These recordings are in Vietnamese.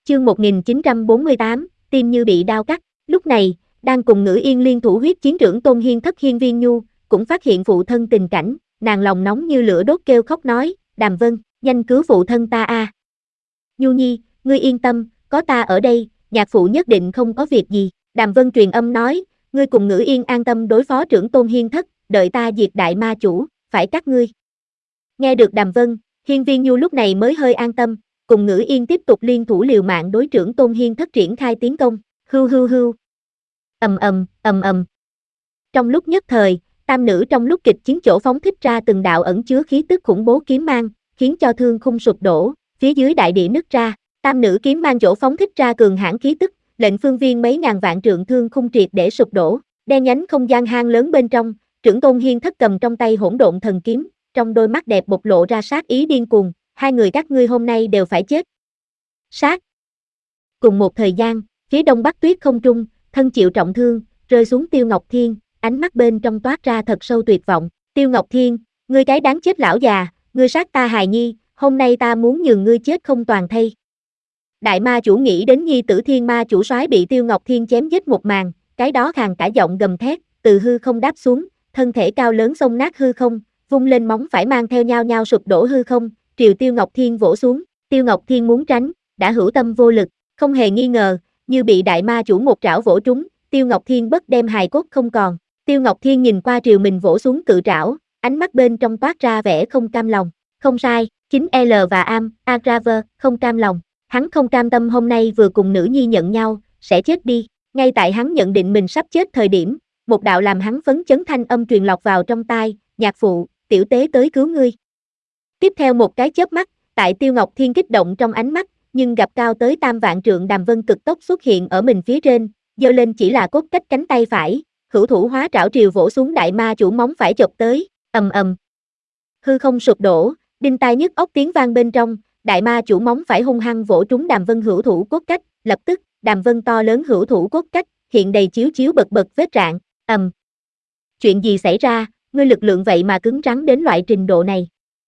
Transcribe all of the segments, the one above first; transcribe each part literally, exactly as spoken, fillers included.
Chương một nghìn chín trăm bốn mươi tám, tim như bị đao cắt. Lúc này, đang cùng Ngữ Yên liên thủ huyết chiến trưởng Tôn Hiên thất Hiên Viên Nhu, cũng phát hiện phụ thân tình cảnh, nàng lòng nóng như lửa đốt kêu khóc nói, Đàm Vân, nhanh cứu phụ thân ta a. Nhu Nhi, ngươi yên tâm, có ta ở đây, nhạc phụ nhất định không có việc gì. Đàm Vân truyền âm nói, ngươi cùng Ngữ Yên an tâm đối phó trưởng Tôn Hiên thất, đợi ta diệt đại ma chủ, phải các ngươi. Nghe được Đàm Vân, Hiên Viên Nhu lúc này mới hơi an tâm, cùng Ngữ Yên tiếp tục liên thủ liều mạng đối trưởng Tôn Hiên thất triển khai tiến công, hưu hưu hưu. Ầm ầm, ầm ầm. Trong lúc nhất thời, tam nữ trong lúc kịch chiến chỗ phóng thích ra từng đạo ẩn chứa khí tức khủng bố kiếm mang, khiến cho thương khung sụp đổ, phía dưới đại địa nứt ra, tam nữ kiếm mang chỗ phóng thích ra cường hãn khí tức, lệnh phương viên mấy ngàn vạn trượng thương khung triệt để sụp đổ, đen nhánh không gian hang lớn bên trong, trưởng Tôn Hiên thất cầm trong tay hỗn độn thần kiếm, trong đôi mắt đẹp bộc lộ ra sát ý điên cuồng, hai người các ngươi hôm nay đều phải chết. Sát. Cùng một thời gian, phía đông bắc tuyết không trung, thân chịu trọng thương, rơi xuống Tiêu Ngọc Thiên, ánh mắt bên trong toát ra thật sâu tuyệt vọng. Tiêu Ngọc Thiên, ngươi cái đáng chết lão già, ngươi sát ta hài nhi, hôm nay ta muốn nhường ngươi chết không toàn thây. Đại ma chủ nghĩ đến nhi tử Thiên ma chủ soái bị Tiêu Ngọc Thiên chém giết một màn, cái đó khàn cả giọng gầm thét, từ hư không đáp xuống, thân thể cao lớn xông nát hư không, vung lên móng phải mang theo nhao nhao sụp đổ hư không, triều Tiêu Ngọc Thiên vỗ xuống. Tiêu Ngọc Thiên muốn tránh, đã hữu tâm vô lực, không hề nghi ngờ, như bị đại ma chủ một trảo vỗ trúng, Tiêu Ngọc Thiên bất đem hài cốt không còn. Tiêu Ngọc Thiên nhìn qua triều mình vỗ xuống cự trảo, ánh mắt bên trong toát ra vẻ không cam lòng. Không sai, chính L và Am, Agraver, không cam lòng. Hắn không cam tâm hôm nay vừa cùng nữ nhi nhận nhau, sẽ chết đi. Ngay tại hắn nhận định mình sắp chết thời điểm, một đạo làm hắn phấn chấn thanh âm truyền lọt vào trong tai, nhạc phụ, tiểu tế tới cứu ngươi. Tiếp theo một cái chớp mắt, tại Tiêu Ngọc Thiên kích động trong ánh mắt, nhưng gặp cao tới tam vạn trượng Đàm Vân cực tốc xuất hiện ở mình phía trên, giơ lên chỉ là cốt cách cánh tay phải, hữu thủ hóa trảo triều vỗ xuống đại ma chủ móng phải chộp tới, ầm ầm. Hư không sụp đổ, đinh tai nhức óc tiếng vang bên trong, đại ma chủ móng phải hung hăng vỗ trúng Đàm Vân hữu thủ cốt cách, lập tức, Đàm Vân to lớn hữu thủ cốt cách, hiện đầy chiếu chiếu bật bật vết rạn, ầm. Chuyện gì xảy ra, ngươi lực lượng vậy mà cứng rắn đến loại trình độ này.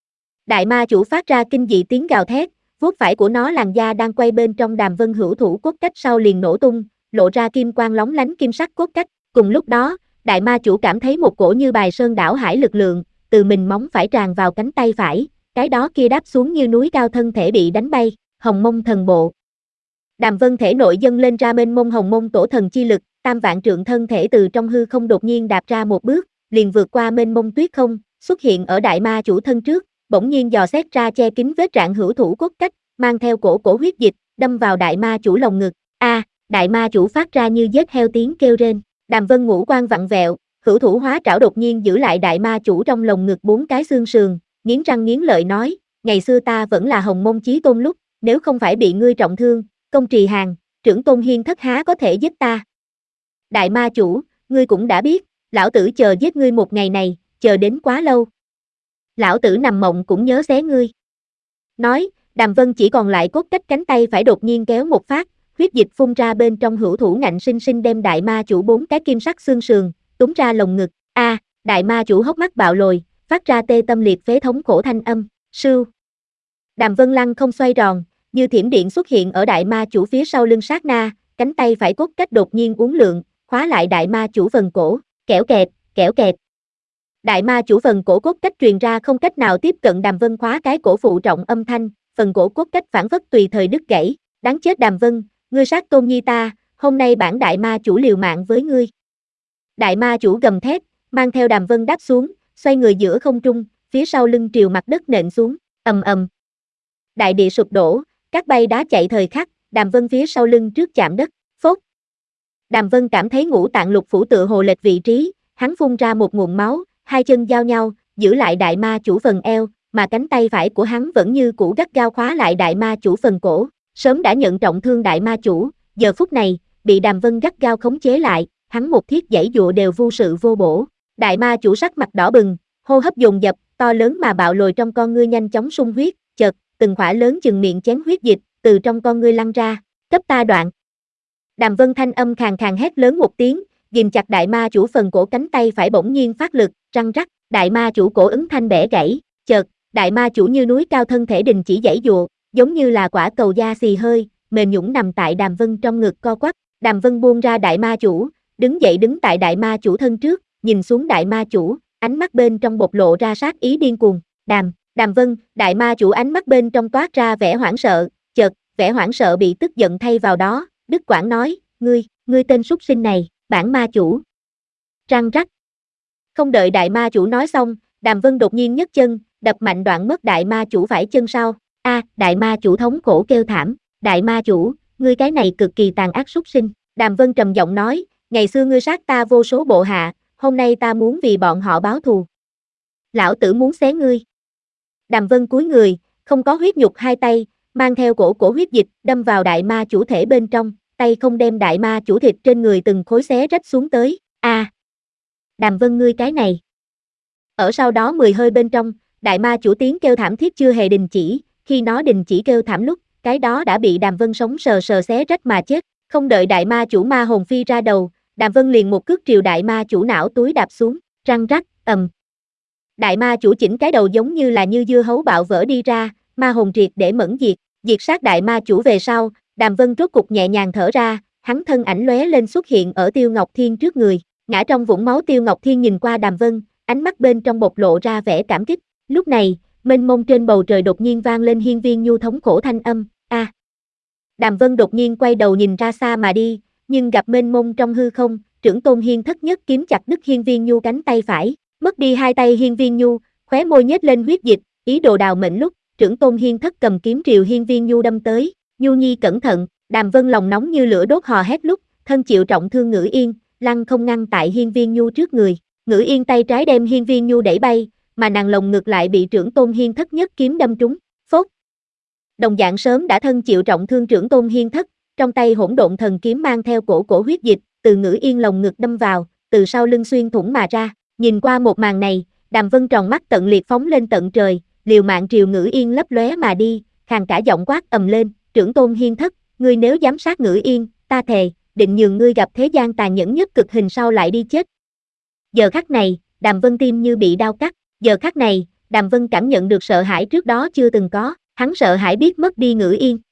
Đại ma chủ phát ra kinh dị tiếng gào thét, vuốt phải của nó làn da đang quay bên trong Đàm Vân hữu thủ cốt cách sau liền nổ tung, lộ ra kim quang lóng lánh kim sắc cốt cách. Cùng lúc đó, đại ma chủ cảm thấy một cổ như bài sơn đảo hải lực lượng, từ mình móng phải tràn vào cánh tay phải, cái đó kia đáp xuống như núi cao thân thể bị đánh bay, hồng mông thần bộ. Đàm Vân thể nội dâng lên ra mênh mông hồng mông tổ thần chi lực, tam vạn trượng thân thể từ trong hư không đột nhiên đạp ra một bước, liền vượt qua mênh mông tuyết không, xuất hiện ở đại ma chủ thân trước, bỗng nhiên dò xét ra che kín vết rạn hữu thủ cốt cách, mang theo cổ cổ huyết dịch, đâm vào đại ma chủ lồng ngực. A, à, đại ma chủ phát ra như giết heo tiếng kêu rên. Đàm Vân ngũ quan vặn vẹo, hữu thủ hóa trảo đột nhiên giữ lại đại ma chủ trong lồng ngực bốn cái xương sườn, nghiến răng nghiến lợi nói, ngày xưa ta vẫn là hồng mông chí tôn lúc, nếu không phải bị ngươi trọng thương, công trì hàng, trưởng Tôn Hiên thất há có thể giết ta. Đại ma chủ, ngươi cũng đã biết, lão tử chờ giết ngươi một ngày này, chờ đến quá lâu. Lão tử nằm mộng cũng nhớ xé ngươi. Nói, Đàm Vân chỉ còn lại cốt cách cánh tay phải đột nhiên kéo một phát, huyết dịch phun ra bên trong hữu thủ ngạnh sinh sinh đem đại ma chủ bốn cái kim sắc xương sườn, túm ra lồng ngực. A, à, đại ma chủ hốc mắt bạo lồi, phát ra tê tâm liệt phế thống khổ thanh âm, sưu. Đàm Vân lăng không xoay tròn, như thiểm điện xuất hiện ở đại ma chủ phía sau lưng sát na, cánh tay phải cốt cách đột nhiên uốn lượn, khóa lại đại ma chủ phần cổ, kẽo kẹt, kẽo kẹt. Đại ma chủ phần cổ cốt cách truyền ra không cách nào tiếp cận Đàm Vân khóa cái cổ phụ trọng âm thanh, phần cổ cốt cách phản phất tùy thời đứt gãy, đáng chết Đàm Vân, ngươi sát Tôn Nhi ta, hôm nay bản đại ma chủ liều mạng với ngươi. Đại ma chủ gầm thét, mang theo Đàm Vân đáp xuống, xoay người giữa không trung, phía sau lưng triều mặt đất nện xuống, ầm ầm. Đại địa sụp đổ, các bay đá chạy thời khắc, Đàm Vân phía sau lưng trước chạm đất, phốt. Đàm Vân cảm thấy ngũ tạng lục phủ tựa hồ lệch vị trí, hắn phun ra một nguồn máu, hai chân giao nhau, giữ lại đại ma chủ phần eo, mà cánh tay phải của hắn vẫn như cũ gắt gao khóa lại đại ma chủ phần cổ. Sớm đã nhận trọng thương đại ma chủ, giờ phút này, bị Đàm Vân gắt gao khống chế lại, hắn một thiết giãy dụa đều vô sự vô bổ. Đại ma chủ sắc mặt đỏ bừng, hô hấp dồn dập, to lớn mà bạo lồi trong con ngươi nhanh chóng sung huyết, chợt, từng khỏa lớn chừng miệng chén huyết dịch, từ trong con ngươi lăn ra, cấp ta đoạn. Đàm Vân thanh âm khàn khàn hét lớn một tiếng, ghìm chặt đại ma chủ phần cổ cánh tay phải bỗng nhiên phát lực, răng rắc, đại ma chủ cổ ứng thanh bẻ gãy, chợt, đại ma chủ như núi cao thân thể đình chỉ giãy dụa, giống như là quả cầu da xì hơi, mềm nhũn nằm tại Đàm Vân trong ngực co quắp. Đàm Vân buông ra đại ma chủ, đứng dậy đứng tại đại ma chủ thân trước, nhìn xuống đại ma chủ, ánh mắt bên trong bộc lộ ra sát ý điên cuồng. Đàm, Đàm Vân, đại ma chủ ánh mắt bên trong toát ra vẻ hoảng sợ, chợt, vẻ hoảng sợ bị tức giận thay vào đó, đứt quãng nói, ngươi, ngươi tên súc sinh này, bản ma chủ. Răng rắc. Không đợi đại ma chủ nói xong, Đàm Vân đột nhiên nhấc chân, đập mạnh đoạn mất đại ma chủ phải chân sau. A, à, đại ma chủ thống khổ kêu thảm, đại ma chủ, ngươi cái này cực kỳ tàn ác súc sinh. Đàm Vân trầm giọng nói, ngày xưa ngươi sát ta vô số bộ hạ, hôm nay ta muốn vì bọn họ báo thù. Lão tử muốn xé ngươi. Đàm Vân cúi người, không có huyết nhục hai tay, mang theo cổ cổ huyết dịch, đâm vào đại ma chủ thể bên trong, tay không đem đại ma chủ thịt trên người từng khối xé rách xuống tới. A, à, Đàm Vân ngươi cái này. Ở sau đó mười hơi bên trong, đại ma chủ tiếng kêu thảm thiết chưa hề đình chỉ, khi nó đình chỉ kêu thảm lúc, cái đó đã bị Đàm Vân sống sờ sờ xé rách mà chết. Không đợi đại ma chủ ma hồn phi ra đầu, Đàm Vân liền một cước triều đại ma chủ não túi đạp xuống, răng rắc, ầm. Đại ma chủ chỉnh cái đầu giống như là như dưa hấu bạo vỡ đi ra, ma hồn triệt để mẫn diệt, diệt sát đại ma chủ về sau, Đàm Vân rốt cục nhẹ nhàng thở ra, hắn thân ảnh lóe lên xuất hiện ở Tiêu Ngọc Thiên trước người, ngã trong vũng máu Tiêu Ngọc Thiên nhìn qua Đàm Vân, ánh mắt bên trong bộc lộ ra vẻ cảm kích. Lúc này, mênh mông trên bầu trời đột nhiên vang lên Hiên Viên Nhu thống khổ thanh âm, a. À. Đàm Vân đột nhiên quay đầu nhìn ra xa mà đi, nhưng gặp mênh mông trong hư không, Trưởng Tôn Hiên Thất nhất kiếm chặt đứt Hiên Viên Nhu cánh tay phải, mất đi hai tay Hiên Viên Nhu, khóe môi nhếch lên huyết dịch, ý đồ đào mệnh lúc, Trưởng Tôn Hiên Thất cầm kiếm triều Hiên Viên Nhu đâm tới, Nhu Nhi cẩn thận. Đàm Vân lòng nóng như lửa đốt hò hét lúc, thân chịu trọng thương Ngữ Yên, lăng không ngăn tại Hiên Viên Nhu trước người, Ngữ Yên tay trái đem Hiên Viên Nhu đẩy bay, mà nàng lồng ngực lại bị Trưởng Tôn Hiên Thất nhất kiếm đâm trúng, phốt. Đồng dạng sớm đã thân chịu trọng thương Trưởng Tôn Hiên Thất, trong tay hỗn độn thần kiếm mang theo cổ cổ huyết dịch, từ Ngữ Yên lồng ngực đâm vào, từ sau lưng xuyên thủng mà ra. Nhìn qua một màn này, Đàm Vân tròn mắt tận liệt phóng lên tận trời, liều mạng triều Ngữ Yên lấp lóe mà đi, khàn cả giọng quát ầm lên, Trưởng Tôn Hiên Thất, ngươi nếu dám sát Ngữ Yên, ta thề, định nhường ngươi gặp thế gian tàn nhẫn nhất cực hình sau lại đi chết. Giờ khắc này, Đàm Vân tim như bị đau cắt, giờ khắc này, Đàm Vân cảm nhận được sợ hãi trước đó chưa từng có, hắn sợ hãi biết mất đi Ngữ Yên.